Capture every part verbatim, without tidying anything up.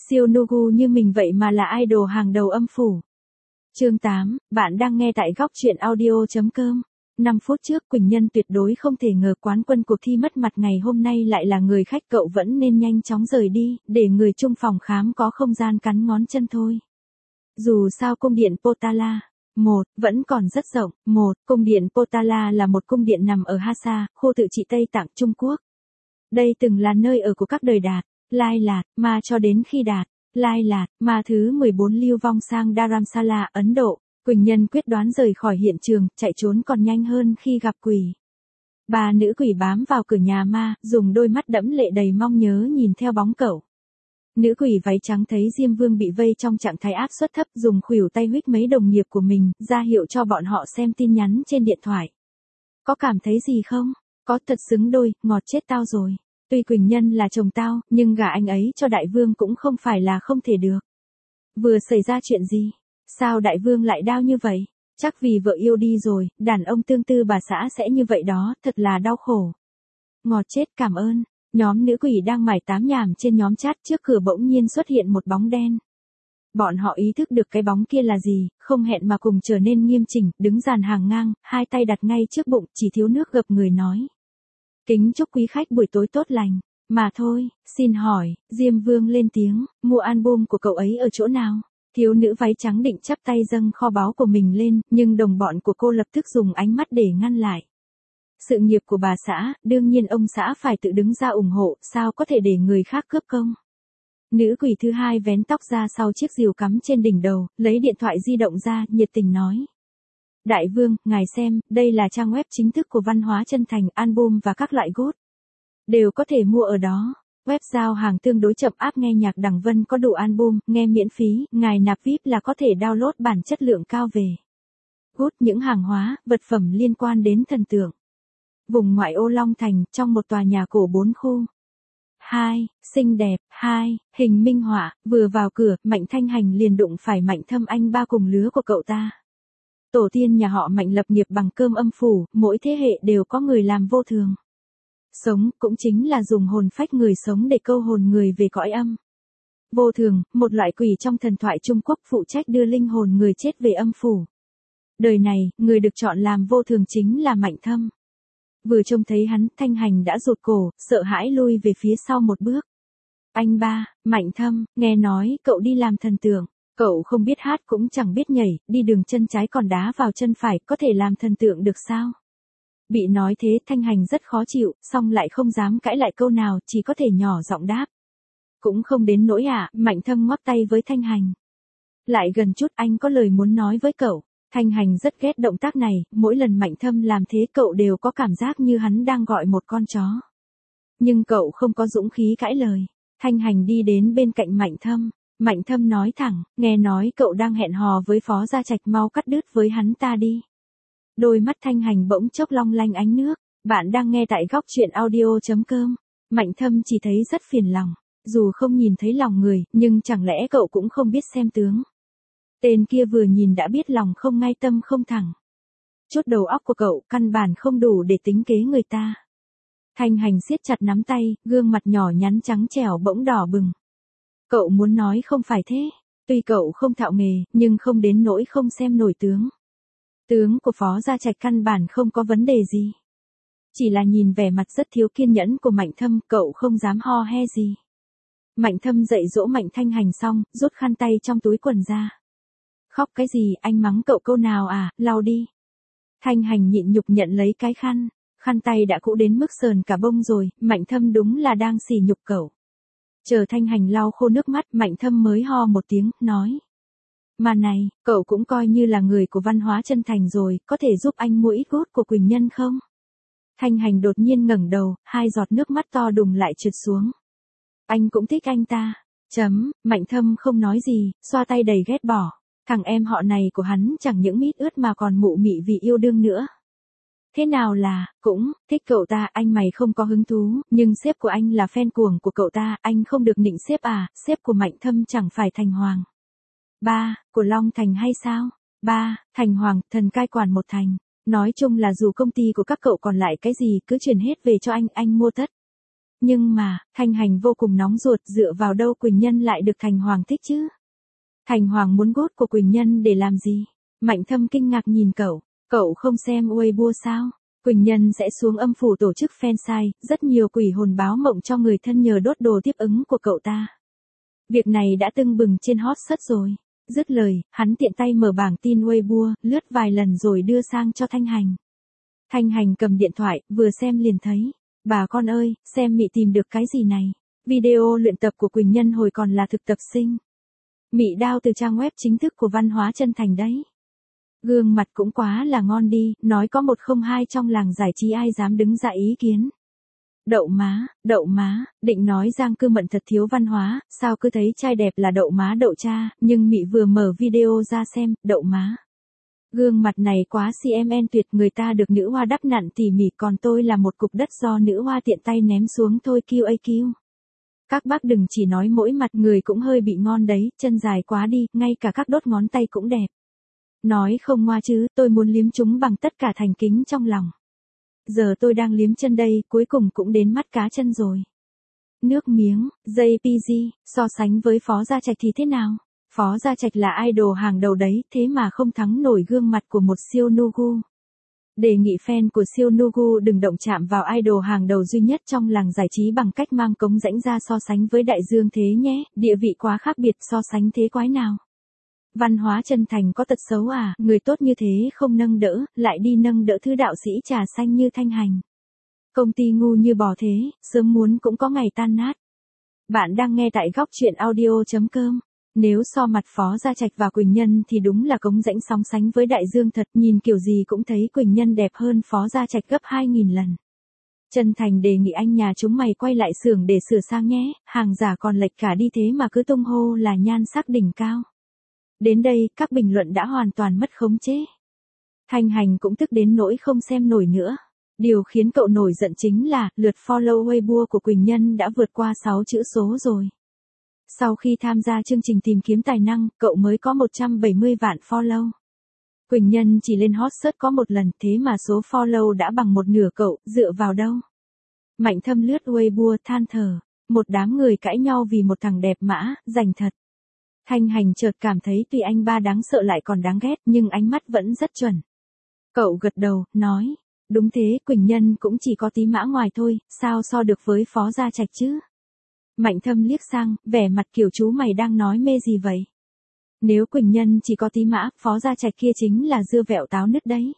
Siêu Nugu như mình vậy mà là idol hàng đầu âm phủ. Chương tám, bạn đang nghe tại góc truyện audio.com. năm phút trước Quỳnh Nhân tuyệt đối không thể ngờ quán quân cuộc thi mất mặt ngày hôm nay lại là người khách, cậu vẫn nên nhanh chóng rời đi, để người chung phòng khám có không gian cắn ngón chân thôi. Dù sao cung điện Potala một vẫn còn rất rộng. Một, cung điện Potala là một cung điện nằm ở Hasa, khu tự trị Tây Tạng Trung Quốc. Đây từng là nơi ở của các đời Đạt, Lai Lạt, Ma cho đến khi Đạt, Lai Lạt, Ma thứ mười bốn lưu vong sang Dharamsala, Ấn Độ. Quỳnh Nhân quyết đoán rời khỏi hiện trường, chạy trốn còn nhanh hơn khi gặp quỷ. Ba nữ quỷ bám vào cửa nhà ma, dùng đôi mắt đẫm lệ đầy mong nhớ nhìn theo bóng cậu. Nữ quỷ váy trắng thấy Diêm Vương bị vây trong trạng thái áp suất thấp, dùng khuỷu tay huých mấy đồng nghiệp của mình, ra hiệu cho bọn họ xem tin nhắn trên điện thoại. Có cảm thấy gì không? Có, thật xứng đôi, ngọt chết tao rồi. Tuy Quỳnh Nhân là chồng tao, nhưng gả anh ấy cho Đại Vương cũng không phải là không thể được. Vừa xảy ra chuyện gì? Sao Đại Vương lại đau như vậy? Chắc vì vợ yêu đi rồi, đàn ông tương tư bà xã sẽ như vậy đó, thật là đau khổ. Ngọt chết, cảm ơn. Nhóm nữ quỷ đang mải tám nhảm trên nhóm chat, trước cửa bỗng nhiên xuất hiện một bóng đen. Bọn họ ý thức được cái bóng kia là gì, không hẹn mà cùng trở nên nghiêm chỉnh, đứng dàn hàng ngang, hai tay đặt ngay trước bụng, chỉ thiếu nước gập người nói. Kính chúc quý khách buổi tối tốt lành. Mà thôi, xin hỏi, Diêm Vương lên tiếng, mua album của cậu ấy ở chỗ nào? Thiếu nữ váy trắng định chắp tay dâng kho báu của mình lên, nhưng đồng bọn của cô lập tức dùng ánh mắt để ngăn lại. Sự nghiệp của bà xã, đương nhiên ông xã phải tự đứng ra ủng hộ, sao có thể để người khác cướp công. Nữ quỷ thứ hai vén tóc ra sau chiếc rìu cắm trên đỉnh đầu, lấy điện thoại di động ra, nhiệt tình nói. Đại Vương, ngài xem, đây là trang web chính thức của Văn hóa Chân Thành, album và các loại gốt đều có thể mua ở đó. Web giao hàng tương đối chậm, app nghe nhạc Đằng Vân có đủ album, nghe miễn phí, ngài nạp vi ai pi là có thể download bản chất lượng cao về. Gốt những hàng hóa, vật phẩm liên quan đến thần tượng. Vùng ngoại ô Long Thành, trong một tòa nhà cổ bốn khu. Hai, xinh đẹp. Hai, hình minh họa. Vừa vào cửa, Mạnh Thanh Hành liền đụng phải Mạnh Thâm, anh ba cùng lứa của cậu ta. Tổ tiên nhà họ Mạnh lập nghiệp bằng cơm âm phủ, mỗi thế hệ đều có người làm vô thường. Sống, cũng chính là dùng hồn phách người sống để câu hồn người về cõi âm. Vô thường, một loại quỷ trong thần thoại Trung Quốc phụ trách đưa linh hồn người chết về âm phủ. Đời này, người được chọn làm vô thường chính là Mạnh Thâm. Vừa trông thấy hắn, Thanh Hành đã rụt cổ, sợ hãi lui về phía sau một bước. Anh ba, Mạnh Thâm, nghe nói cậu đi làm thần tượng, cậu không biết hát cũng chẳng biết nhảy, đi đường chân trái còn đá vào chân phải, có thể làm thần tượng được sao? Bị nói thế, Thanh Hành rất khó chịu, song lại không dám cãi lại câu nào, chỉ có thể nhỏ giọng đáp. Cũng không đến nỗi à, Mạnh Thâm ngoắc tay với Thanh Hành. Lại gần chút, anh có lời muốn nói với cậu. Thanh Hành rất ghét động tác này, mỗi lần Mạnh Thâm làm thế cậu đều có cảm giác như hắn đang gọi một con chó. Nhưng cậu không có dũng khí cãi lời. Thanh Hành đi đến bên cạnh Mạnh Thâm. Mạnh Thâm nói thẳng, nghe nói cậu đang hẹn hò với Phó Gia Trạch, mau cắt đứt với hắn ta đi. Đôi mắt Thanh Hành bỗng chốc long lanh ánh nước. Bạn đang nghe tại góc truyện audio.com. Mạnh Thâm chỉ thấy rất phiền lòng. Dù không nhìn thấy lòng người, nhưng chẳng lẽ cậu cũng không biết xem tướng. Tên kia vừa nhìn đã biết lòng không ngay tâm không thẳng. Chút đầu óc của cậu căn bản không đủ để tính kế người ta. Thanh Hành siết chặt nắm tay, gương mặt nhỏ nhắn trắng trẻo bỗng đỏ bừng. Cậu muốn nói không phải thế. Tuy cậu không thạo nghề, nhưng không đến nỗi không xem nổi tướng. Tướng của Phó Gia Trạch căn bản không có vấn đề gì. Chỉ là nhìn vẻ mặt rất thiếu kiên nhẫn của Mạnh Thâm, cậu không dám ho he gì. Mạnh Thâm dạy dỗ Mạnh Thanh Hành xong, rút khăn tay trong túi quần ra. Khóc cái gì, anh mắng cậu câu nào à, lau đi. Thanh Hành nhịn nhục nhận lấy cái khăn. Khăn tay đã cũ đến mức sờn cả bông rồi, Mạnh Thâm đúng là đang sỉ nhục cậu. Chờ Thanh Hành lau khô nước mắt, Mạnh Thâm mới ho một tiếng, nói. Mà này, cậu cũng coi như là người của Văn hóa Chân Thành rồi, có thể giúp anh mua ít gốt của Quỳnh Nhân không? Thanh Hành đột nhiên ngẩng đầu, hai giọt nước mắt to đùng lại trượt xuống. Anh cũng thích anh ta. Chấm, Mạnh Thâm không nói gì, xoa tay đầy ghét bỏ. Thằng em họ này của hắn chẳng những mít ướt mà còn mụ mị vì yêu đương nữa. Thế nào là, cũng, thích cậu ta, anh mày không có hứng thú, nhưng sếp của anh là fan cuồng của cậu ta, anh không được nịnh sếp à, sếp của Mạnh Thâm chẳng phải Thành Hoàng. Ba, của Long Thành hay sao? Ba, Thành Hoàng, thần cai quản một thành. Nói chung là dù công ty của các cậu còn lại cái gì cứ chuyển hết về cho anh, anh mua tất. Nhưng mà, Thanh Hành vô cùng nóng ruột, dựa vào đâu Quỳnh Nhân lại được Thành Hoàng thích chứ? Thành Hoàng muốn gốt của Quỳnh Nhân để làm gì? Mạnh Thâm kinh ngạc nhìn cậu, cậu không xem Weibo sao? Quỳnh Nhân sẽ xuống âm phủ tổ chức fan site, rất nhiều quỷ hồn báo mộng cho người thân nhờ đốt đồ tiếp ứng của cậu ta. Việc này đã tưng bừng trên hot search rồi. Dứt lời, hắn tiện tay mở bảng tin Weibo, lướt vài lần rồi đưa sang cho Thanh Hành. Thanh Hành cầm điện thoại, vừa xem liền thấy. Bà con ơi, xem mị tìm được cái gì này. Video luyện tập của Quỳnh Nhân hồi còn là thực tập sinh. Mị đao từ trang web chính thức của Văn Hóa Chân Thành đấy. Gương mặt cũng quá là ngon đi, nói có một không hai trong làng giải trí ai dám đứng ra ý kiến. Đậu má, đậu má, định nói Giang Cư Mận thật thiếu văn hóa, sao cứ thấy trai đẹp là đậu má đậu cha, nhưng mị vừa mở video ra xem, đậu má. Gương mặt này quá xê em en tuyệt, người ta được nữ hoa đắp nặn tỉ mỉ, còn tôi là một cục đất do nữ hoa tiện tay ném xuống thôi kiu a kiu. Các bác đừng chỉ nói mỗi mặt, người cũng hơi bị ngon đấy, chân dài quá đi, ngay cả các đốt ngón tay cũng đẹp. Nói không ngoa chứ, tôi muốn liếm chúng bằng tất cả thành kính trong lòng. Giờ tôi đang liếm chân đây, cuối cùng cũng đến mắt cá chân rồi. Nước miếng, jay pê giê, so sánh với Phó Gia Trạch thì thế nào? Phó Gia Trạch là idol hàng đầu đấy, thế mà không thắng nổi gương mặt của một siêu Nugu. Đề nghị fan của siêu Nugu đừng động chạm vào idol hàng đầu duy nhất trong làng giải trí bằng cách mang cống rãnh ra so sánh với Đại Dương Thế nhé, địa vị quá khác biệt, so sánh thế quái nào. Văn Hóa Chân Thành có tật xấu à, người tốt như thế không nâng đỡ, lại đi nâng đỡ thứ đạo sĩ trà xanh như Thanh Hành. Công ty ngu như bò thế, sớm muốn cũng có ngày tan nát. Bạn đang nghe tại góc truyện audio chấm com. Nếu so mặt Phó Gia Trạch và Quỳnh Nhân thì đúng là cống rãnh song sánh với Đại Dương thật, nhìn kiểu gì cũng thấy Quỳnh Nhân đẹp hơn Phó Gia Trạch gấp hai nghìn lần. Chân Thành đề nghị anh nhà chúng mày quay lại xưởng để sửa sang nhé, hàng giả còn lệch cả đi thế mà cứ tung hô là nhan sắc đỉnh cao. Đến đây, các bình luận đã hoàn toàn mất khống chế. Thanh Hành cũng tức đến nỗi không xem nổi nữa. Điều khiến cậu nổi giận chính là, lượt follow Weibo của Quỳnh Nhân đã vượt qua sáu chữ số rồi. Sau khi tham gia chương trình tìm kiếm tài năng, cậu mới có một trăm bảy mươi vạn follow. Quỳnh Nhân chỉ lên hot search có một lần, thế mà số follow đã bằng một nửa cậu, dựa vào đâu? Mạnh Thâm lướt Weibo than thở, một đám người cãi nhau vì một thằng đẹp mã, rành thật. Thanh Hành chợt cảm thấy tuy anh ba đáng sợ lại còn đáng ghét, nhưng ánh mắt vẫn rất chuẩn. Cậu gật đầu, nói, đúng thế, Quỳnh Nhân cũng chỉ có tí mã ngoài thôi, sao so được với Phó Gia Trạch chứ? Mạnh Thâm liếc sang, vẻ mặt kiểu chú mày đang nói mê gì vậy? Nếu Quỳnh Nhân chỉ có tí mã, Phó Gia Trạch kia chính là dưa vẹo táo nứt đấy.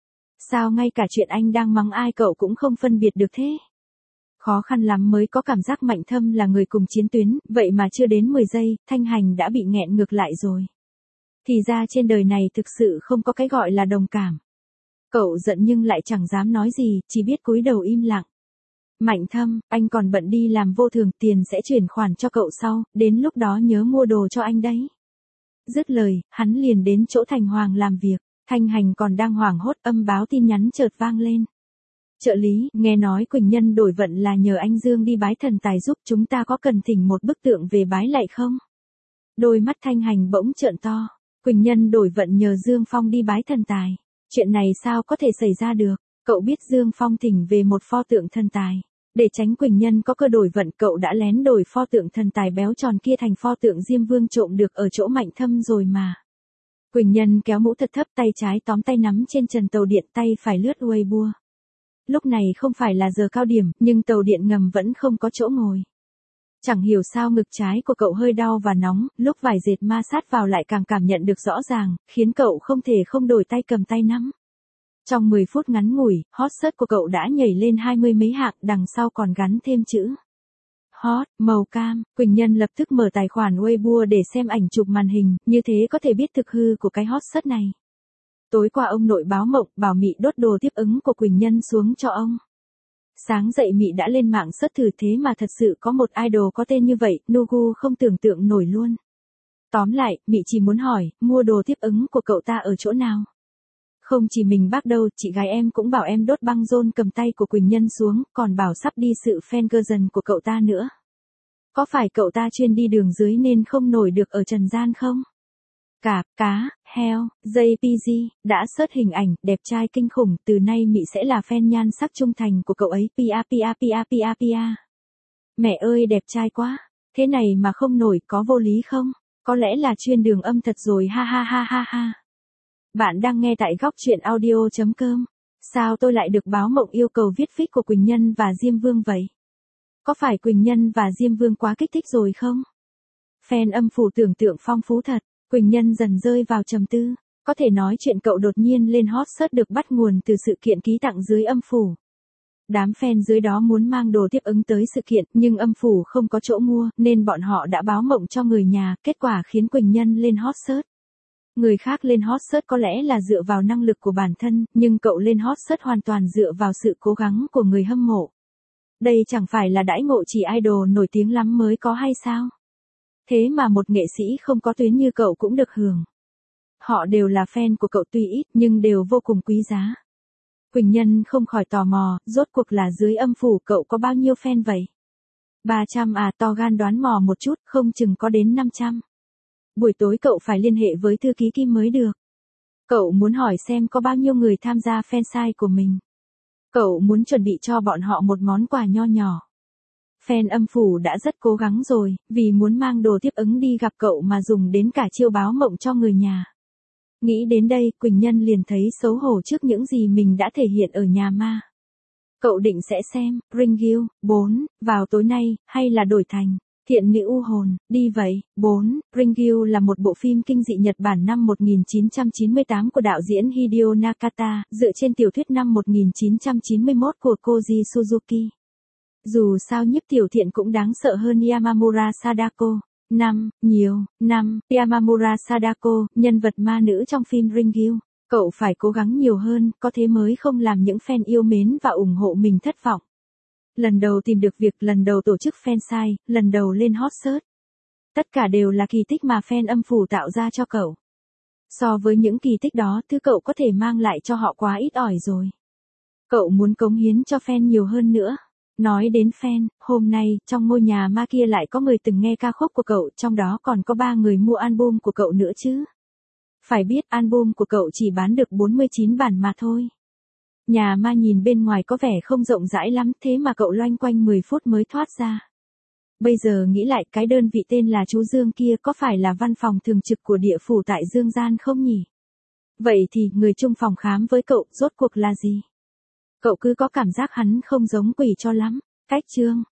Sao ngay cả chuyện anh đang mắng ai cậu cũng không phân biệt được thế? Khó khăn lắm mới có cảm giác Mạnh Thâm là người cùng chiến tuyến, vậy mà chưa đến mười giây, Thanh Hành đã bị nghẹn ngược lại rồi. Thì ra trên đời này thực sự không có cái gọi là đồng cảm. Cậu giận nhưng lại chẳng dám nói gì, chỉ biết cúi đầu im lặng. Mạnh Thâm, anh còn bận đi làm vô thường, tiền sẽ chuyển khoản cho cậu sau, đến lúc đó nhớ mua đồ cho anh đấy. Dứt lời, hắn liền đến chỗ Thành Hoàng làm việc, Thanh Hành còn đang hoảng hốt, âm báo tin nhắn chợt vang lên. Trợ lý, nghe nói Quỳnh Nhân đổi vận là nhờ anh Dương đi bái thần tài giúp, chúng ta có cần thỉnh một bức tượng về bái lạy không? Đôi mắt Thanh Hành bỗng trợn to, Quỳnh Nhân đổi vận nhờ Dương Phong đi bái thần tài. Chuyện này sao có thể xảy ra được? Cậu biết Dương Phong thỉnh về một pho tượng thần tài. Để tránh Quỳnh Nhân có cơ đổi vận, cậu đã lén đổi pho tượng thần tài béo tròn kia thành pho tượng Diêm Vương trộm được ở chỗ Mạnh Thâm rồi mà. Quỳnh Nhân kéo mũ thật thấp, tay trái tóm tay nắm trên trần tàu điện, tay phải lướt Weibo. Lúc này không phải là giờ cao điểm, nhưng tàu điện ngầm vẫn không có chỗ ngồi. Chẳng hiểu sao ngực trái của cậu hơi đau và nóng, lúc vải dệt ma sát vào lại càng cảm nhận được rõ ràng, khiến cậu không thể không đổi tay cầm tay nắm. Trong mười phút ngắn ngủi, hot search của cậu đã nhảy lên hai mươi mấy hạng, đằng sau còn gắn thêm chữ hot, màu cam. Quỳnh Nhân lập tức mở tài khoản Weibo để xem ảnh chụp màn hình, như thế có thể biết thực hư của cái hot search này. Tối qua ông nội báo mộng, bảo Mị đốt đồ tiếp ứng của Quỳnh Nhân xuống cho ông. Sáng dậy Mị đã lên mạng search thử, thế mà thật sự có một idol có tên như vậy, Nugu không tưởng tượng nổi luôn. Tóm lại, Mị chỉ muốn hỏi, mua đồ tiếp ứng của cậu ta ở chỗ nào? Không chỉ mình bác đâu, chị gái em cũng bảo em đốt băng rôn cầm tay của Quỳnh Nhân xuống, còn bảo sắp đi sự fan version của cậu ta nữa. Có phải cậu ta chuyên đi đường dưới nên không nổi được ở trần gian không? Cạp, cá, heo, jay pê giê, đã search hình ảnh, đẹp trai kinh khủng, từ nay Mị sẽ là fan nhan sắc trung thành của cậu ấy, pia pia pia pia pia. Mẹ ơi đẹp trai quá, thế này mà không nổi có vô lý không? Có lẽ là chuyên đường âm thật rồi ha ha ha ha ha. Bạn đang nghe tại góc truyện audio.com. Sao tôi lại được báo mộng yêu cầu viết fic của Quỳnh Nhân và Diêm Vương vậy? Có phải Quỳnh Nhân và Diêm Vương quá kích thích rồi không? Fan âm phủ tưởng tượng phong phú thật, Quỳnh Nhân dần rơi vào trầm tư. Có thể nói chuyện cậu đột nhiên lên hot search được bắt nguồn từ sự kiện ký tặng dưới âm phủ. Đám fan dưới đó muốn mang đồ tiếp ứng tới sự kiện, nhưng âm phủ không có chỗ mua, nên bọn họ đã báo mộng cho người nhà, kết quả khiến Quỳnh Nhân lên hot search. Người khác lên hot search có lẽ là dựa vào năng lực của bản thân, nhưng cậu lên hot search hoàn toàn dựa vào sự cố gắng của người hâm mộ. Đây chẳng phải là đãi ngộ chỉ idol nổi tiếng lắm mới có hay sao? Thế mà một nghệ sĩ không có tuyến như cậu cũng được hưởng. Họ đều là fan của cậu tuy ít nhưng đều vô cùng quý giá. Quỳnh Nhân không khỏi tò mò, rốt cuộc là dưới âm phủ cậu có bao nhiêu fan vậy? ba trăm à, to gan đoán mò một chút, không chừng có đến năm trăm. Buổi tối cậu phải liên hệ với thư ký Kim mới được. Cậu muốn hỏi xem có bao nhiêu người tham gia fan site của mình. Cậu muốn chuẩn bị cho bọn họ một món quà nho nhỏ. Fan âm phủ đã rất cố gắng rồi, vì muốn mang đồ tiếp ứng đi gặp cậu mà dùng đến cả chiêu báo mộng cho người nhà. Nghĩ đến đây, Quỳnh Nhân liền thấy xấu hổ trước những gì mình đã thể hiện ở nhà ma. Cậu định sẽ xem Ringu bốn vào tối nay, hay là đổi thành Thiện Nữ U Hồn đi vậy. bốn Ringu là một bộ phim kinh dị Nhật Bản năm một nghìn chín trăm chín mươi tám của đạo diễn Hideo Nakata, dựa trên tiểu thuyết năm một nghìn chín trăm chín mươi mốt của Koji Suzuki. Dù sao nhiếp tiểu thiện cũng đáng sợ hơn Yamamura Sadako. năm Nhiều, năm Yamamura Sadako, nhân vật ma nữ trong phim Ringu. Cậu phải cố gắng nhiều hơn, có thế mới không làm những fan yêu mến và ủng hộ mình thất vọng. Lần đầu tìm được việc, lần đầu tổ chức fan site, lần đầu lên hot search. Tất cả đều là kỳ tích mà fan âm phủ tạo ra cho cậu. So với những kỳ tích đó, thứ cậu có thể mang lại cho họ quá ít ỏi rồi. Cậu muốn cống hiến cho fan nhiều hơn nữa. Nói đến fan, hôm nay, trong ngôi nhà ma kia lại có người từng nghe ca khúc của cậu, trong đó còn có ba người mua album của cậu nữa chứ. Phải biết album của cậu chỉ bán được bốn mươi chín bản mà thôi. Nhà ma nhìn bên ngoài có vẻ không rộng rãi lắm, thế mà cậu loanh quanh mười phút mới thoát ra. Bây giờ nghĩ lại, cái đơn vị tên là chú Dương kia có phải là văn phòng thường trực của địa phủ tại Dương Gian không nhỉ? Vậy thì người chung phòng khám với cậu rốt cuộc là gì? Cậu cứ có cảm giác hắn không giống quỷ cho lắm. Cách chương